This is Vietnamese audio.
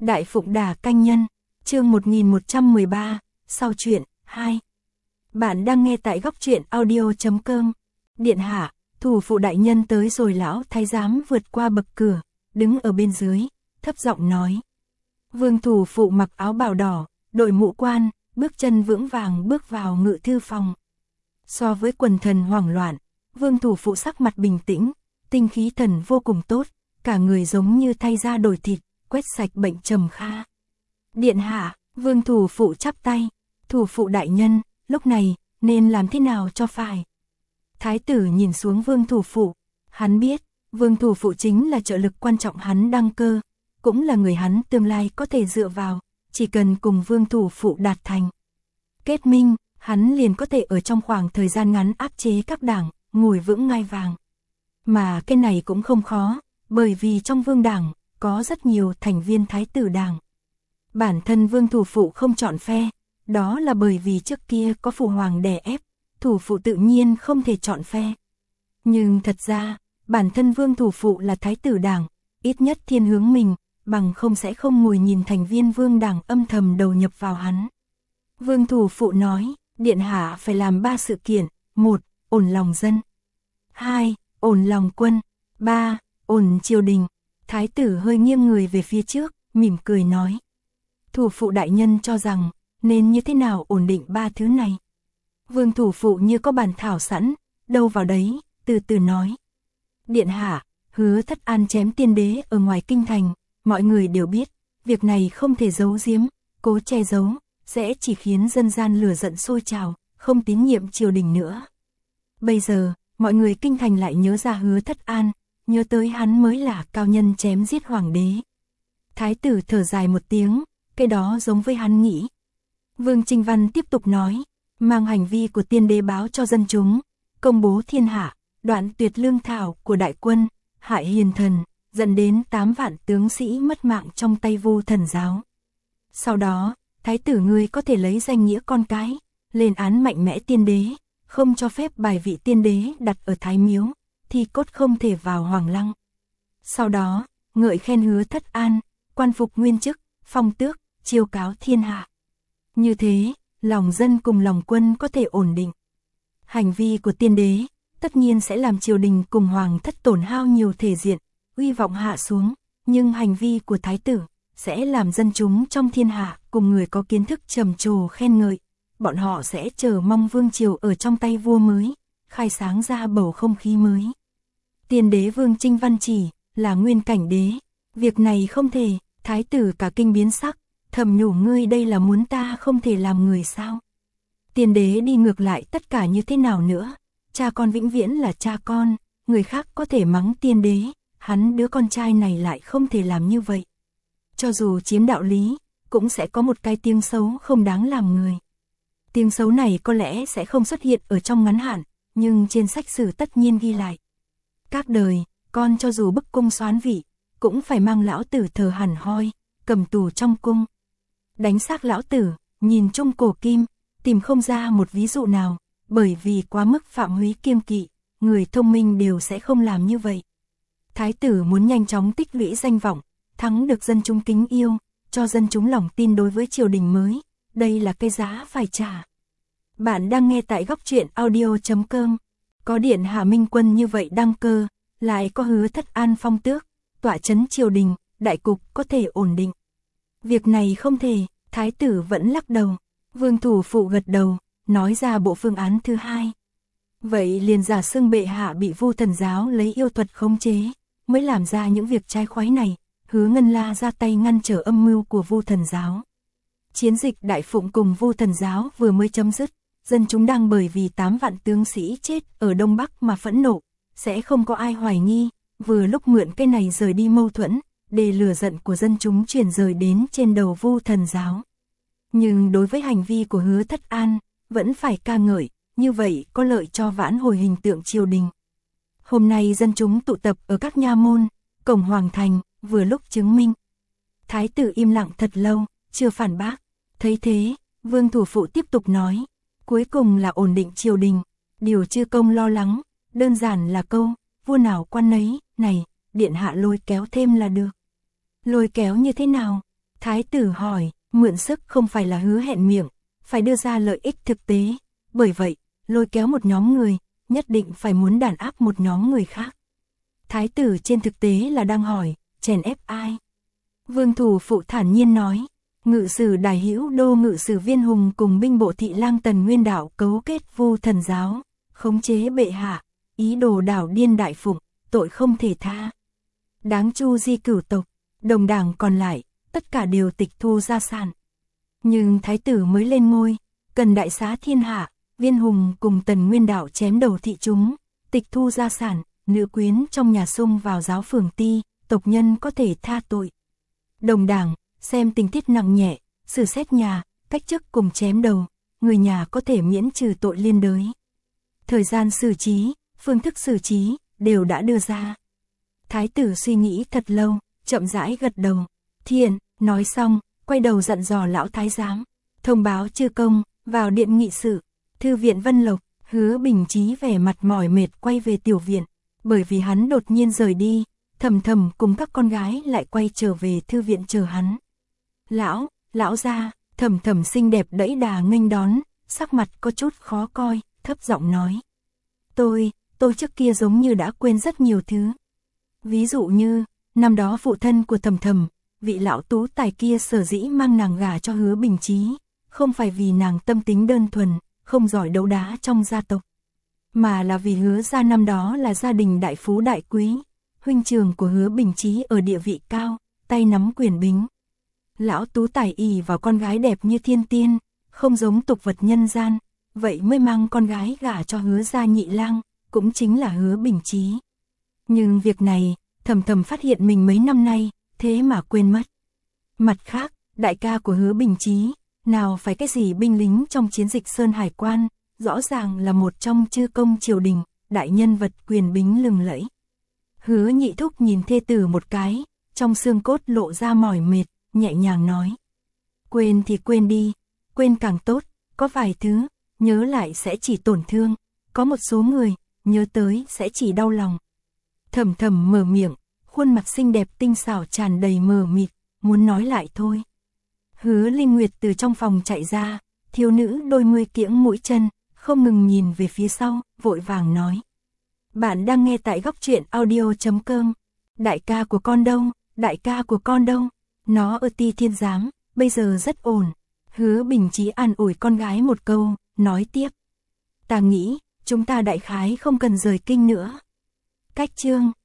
Đại Phụng Đà Canh Nhân, chương 1113, sau truyện, 2. Bạn đang nghe tại góc truyện audio.com. Điện hạ, thủ phụ đại nhân tới rồi. Lão thái giám vượt qua bậc cửa, đứng ở bên dưới, thấp giọng nói. Vương thủ phụ mặc áo bào đỏ, đội mũ quan, bước chân vững vàng bước vào ngự thư phòng. So với quần thần hoảng loạn, vương thủ phụ sắc mặt bình tĩnh, tinh khí thần vô cùng tốt, cả người giống như thay da đổi thịt, quét sạch bệnh trầm kha. Điện hạ, vương thủ phụ chắp tay, thủ phụ đại nhân, lúc này, nên làm thế nào cho phải? Thái tử nhìn xuống vương thủ phụ, hắn biết, vương thủ phụ chính là trợ lực quan trọng hắn đăng cơ, cũng là người hắn tương lai có thể dựa vào, chỉ cần cùng vương thủ phụ đạt thành kết minh, hắn liền có thể ở trong khoảng thời gian ngắn áp chế các đảng, ngồi vững ngai vàng. Mà cái này cũng không khó, bởi vì trong vương đảng, có rất nhiều thành viên thái tử đảng. Bản thân vương thủ phụ không chọn phe, đó là bởi vì trước kia có phụ hoàng đè ép, thủ phụ tự nhiên không thể chọn phe. Nhưng thật ra, bản thân vương thủ phụ là thái tử đảng, ít nhất thiên hướng mình, bằng không sẽ không ngồi nhìn thành viên vương đảng âm thầm đầu nhập vào hắn. Vương thủ phụ nói, điện hạ phải làm 3 sự kiện, 1. Ổn lòng dân, 2. Ổn lòng quân, 3. Ổn triều đình. Thái tử hơi nghiêng người về phía trước, mỉm cười nói. Thủ phụ đại nhân cho rằng, nên như thế nào ổn định 3 thứ này? Vương thủ phụ như có bàn thảo sẵn, đâu vào đấy, từ từ nói. Điện hạ, Hứa Thất An chém tiên đế ở ngoài kinh thành, mọi người đều biết, việc này không thể giấu giếm, cố che giấu, sẽ chỉ khiến dân gian lửa giận sôi trào, không tín nhiệm triều đình nữa. Bây giờ, mọi người kinh thành lại nhớ ra Hứa Thất An, nhớ tới hắn mới là cao nhân chém giết hoàng đế. Thái tử thở dài một tiếng, cái đó giống với hắn nghĩ. Vương Trinh Văn tiếp tục nói, mang hành vi của tiên đế báo cho dân chúng, công bố thiên hạ, đoạn tuyệt lương thảo của đại quân, hại hiền thần, dẫn đến 8 vạn tướng sĩ mất mạng trong tay Vu Thần giáo. Sau đó, thái tử ngươi có thể lấy danh nghĩa con cái, lên án mạnh mẽ tiên đế, không cho phép bài vị tiên đế đặt ở Thái Miếu, thì cốt không thể vào Hoàng Lăng. Sau đó, ngợi khen Hứa Thất An, quan phục nguyên chức, phong tước, chiêu cáo thiên hạ. Như thế, lòng dân cùng lòng quân có thể ổn định. Hành vi của tiên đế, tất nhiên sẽ làm triều đình cùng hoàng thất tổn hao nhiều thể diện, uy vọng hạ xuống, nhưng hành vi của thái tử, sẽ làm dân chúng trong thiên hạ cùng người có kiến thức trầm trồ khen ngợi. Bọn họ sẽ chờ mong vương triều ở trong tay vua mới, khai sáng ra bầu không khí mới. Tiên đế Vương Trinh Văn chỉ là nguyên cảnh đế, việc này không thể. Thái tử cả kinh biến sắc, thầm nhủ ngươi đây là muốn ta không thể làm người sao? Tiên đế đi ngược lại tất cả như thế nào nữa? Cha con vĩnh viễn là cha con, người khác có thể mắng tiên đế, hắn đứa con trai này lại không thể làm như vậy. Cho dù chiếm đạo lý, cũng sẽ có một cái tiếng xấu không đáng làm người. Tiếng xấu này có lẽ sẽ không xuất hiện ở trong ngắn hạn, nhưng trên sách sử tất nhiên ghi lại. Các đời, con cho dù bức cung soán vị, cũng phải mang lão tử thờ hẳn hoi, cầm tù trong cung. Đánh xác lão tử, nhìn chung cổ kim, tìm không ra một ví dụ nào, bởi vì quá mức phạm húy kiêng kỵ, người thông minh đều sẽ không làm như vậy. Thái tử muốn nhanh chóng tích lũy danh vọng, thắng được dân chúng kính yêu, cho dân chúng lòng tin đối với triều đình mới, đây là cái giá phải trả. Bạn đang nghe tại góc truyện audio.com, có điện hạ minh quân như vậy đăng cơ, lại có Hứa Thất An phong tước, tọa chấn triều đình, đại cục có thể ổn định. Việc này không thể, thái tử vẫn lắc đầu, vương thủ phụ gật đầu, nói ra bộ phương án thứ 2. Vậy liền giả xưng bệ hạ bị Vu Thần giáo lấy yêu thuật khống chế, mới làm ra những việc trái khoái này, Hứa Ngân La ra tay ngăn trở âm mưu của Vu Thần giáo. Chiến dịch Đại Phụng cùng Vu Thần giáo vừa mới chấm dứt, dân chúng đang bởi vì 8 vạn tướng sĩ chết ở Đông Bắc mà phẫn nộ, sẽ không có ai hoài nghi, vừa lúc mượn cái này rời đi mâu thuẫn, để lửa giận của dân chúng chuyển rời đến trên đầu Vu Thần giáo. Nhưng đối với hành vi của Hứa Thất An, vẫn phải ca ngợi, như vậy có lợi cho vãn hồi hình tượng triều đình. Hôm nay dân chúng tụ tập ở các nha môn, cổng hoàng thành, vừa lúc chứng minh. Thái tử im lặng thật lâu, chưa phản bác. Thấy thế, vương thủ phụ tiếp tục nói, cuối cùng là ổn định triều đình, điều chư công lo lắng, đơn giản là câu, vua nào quan nấy, này, điện hạ lôi kéo thêm là được. Lôi kéo như thế nào? Thái tử hỏi, mượn sức không phải là hứa hẹn miệng, phải đưa ra lợi ích thực tế. Bởi vậy, lôi kéo một nhóm người, nhất định phải muốn đàn áp một nhóm người khác. Thái tử trên thực tế là đang hỏi, chèn ép ai? Vương Thủ Phụ thản nhiên nói, ngự sử Đài Hữu Đô ngự sử Viên Hùng cùng binh bộ thị lang Tần Nguyên Đạo cấu kết Vu Thần giáo, khống chế bệ hạ, ý đồ đảo điên đại phụng, tội không thể tha. Đáng chu di cửu tộc, đồng đảng còn lại, tất cả đều tịch thu gia sản. Nhưng thái tử mới lên ngôi, cần đại xá thiên hạ, Viên Hùng cùng Tần Nguyên Đạo chém đầu thị chúng, tịch thu gia sản, nữ quyến trong nhà xung vào giáo phường ti, tộc nhân có thể tha tội. Đồng đảng, xem tình tiết nặng nhẹ, xử xét nhà, cách chức cùng chém đầu, người nhà có thể miễn trừ tội liên đới. Thời gian xử trí, phương thức xử trí, đều đã đưa ra. Thái tử suy nghĩ thật lâu, chậm rãi gật đầu. Thiện, nói xong, quay đầu dặn dò lão thái giám. Thông báo chư công, vào điện nghị sự. Thư viện Vân Lộc, Hứa Bình Chí vẻ mặt mỏi mệt quay về tiểu viện. Bởi vì hắn đột nhiên rời đi, Thầm Thầm cùng các con gái lại quay trở về thư viện chờ hắn. Lão gia, Thầm Thầm xinh đẹp đẫy đà nghênh đón, sắc mặt có chút khó coi, thấp giọng nói. Tôi trước kia giống như đã quên rất nhiều thứ. Ví dụ như, năm đó phụ thân của Thầm Thầm, vị lão tú tài kia sở dĩ mang nàng gả cho Hứa Bình Chí, không phải vì nàng tâm tính đơn thuần, không giỏi đấu đá trong gia tộc, mà là vì Hứa gia năm đó là gia đình đại phú đại quý, huynh trưởng của Hứa Bình Chí ở địa vị cao, tay nắm quyền bính. Lão tú tài ỷ vào con gái đẹp như thiên tiên, không giống tục vật nhân gian, vậy mới mang con gái gả cho Hứa gia nhị lang, cũng chính là Hứa Bình Chí. Nhưng việc này, Thầm Thầm phát hiện mình mấy năm nay, thế mà quên mất. Mặt khác, đại ca của Hứa Bình Chí, nào phải cái gì binh lính trong chiến dịch Sơn Hải Quan, rõ ràng là một trong chư công triều đình, đại nhân vật quyền bính lừng lẫy. Hứa Nhị Thúc nhìn thê tử một cái, trong xương cốt lộ ra mỏi mệt, nhẹ nhàng nói. Quên thì quên đi, quên càng tốt, có vài thứ, nhớ lại sẽ chỉ tổn thương, có một số người, nhớ tới sẽ chỉ đau lòng. Thầm Thầm mở miệng, khuôn mặt xinh đẹp tinh xảo tràn đầy mờ mịt, muốn nói lại thôi. Hứa Linh Nguyệt từ trong phòng chạy ra, thiếu nữ đôi mươi kiễng mũi chân, không ngừng nhìn về phía sau, vội vàng nói. Bạn đang nghe tại góc truyện audio.com. Đại ca của con đâu, đại ca của con đâu, nó ở Ti Thiên Giám, bây giờ rất ổn. Hứa Bình Chí an ủi con gái một câu, nói tiếp. Ta nghĩ, chúng ta đại khái không cần rời kinh nữa. Cách chương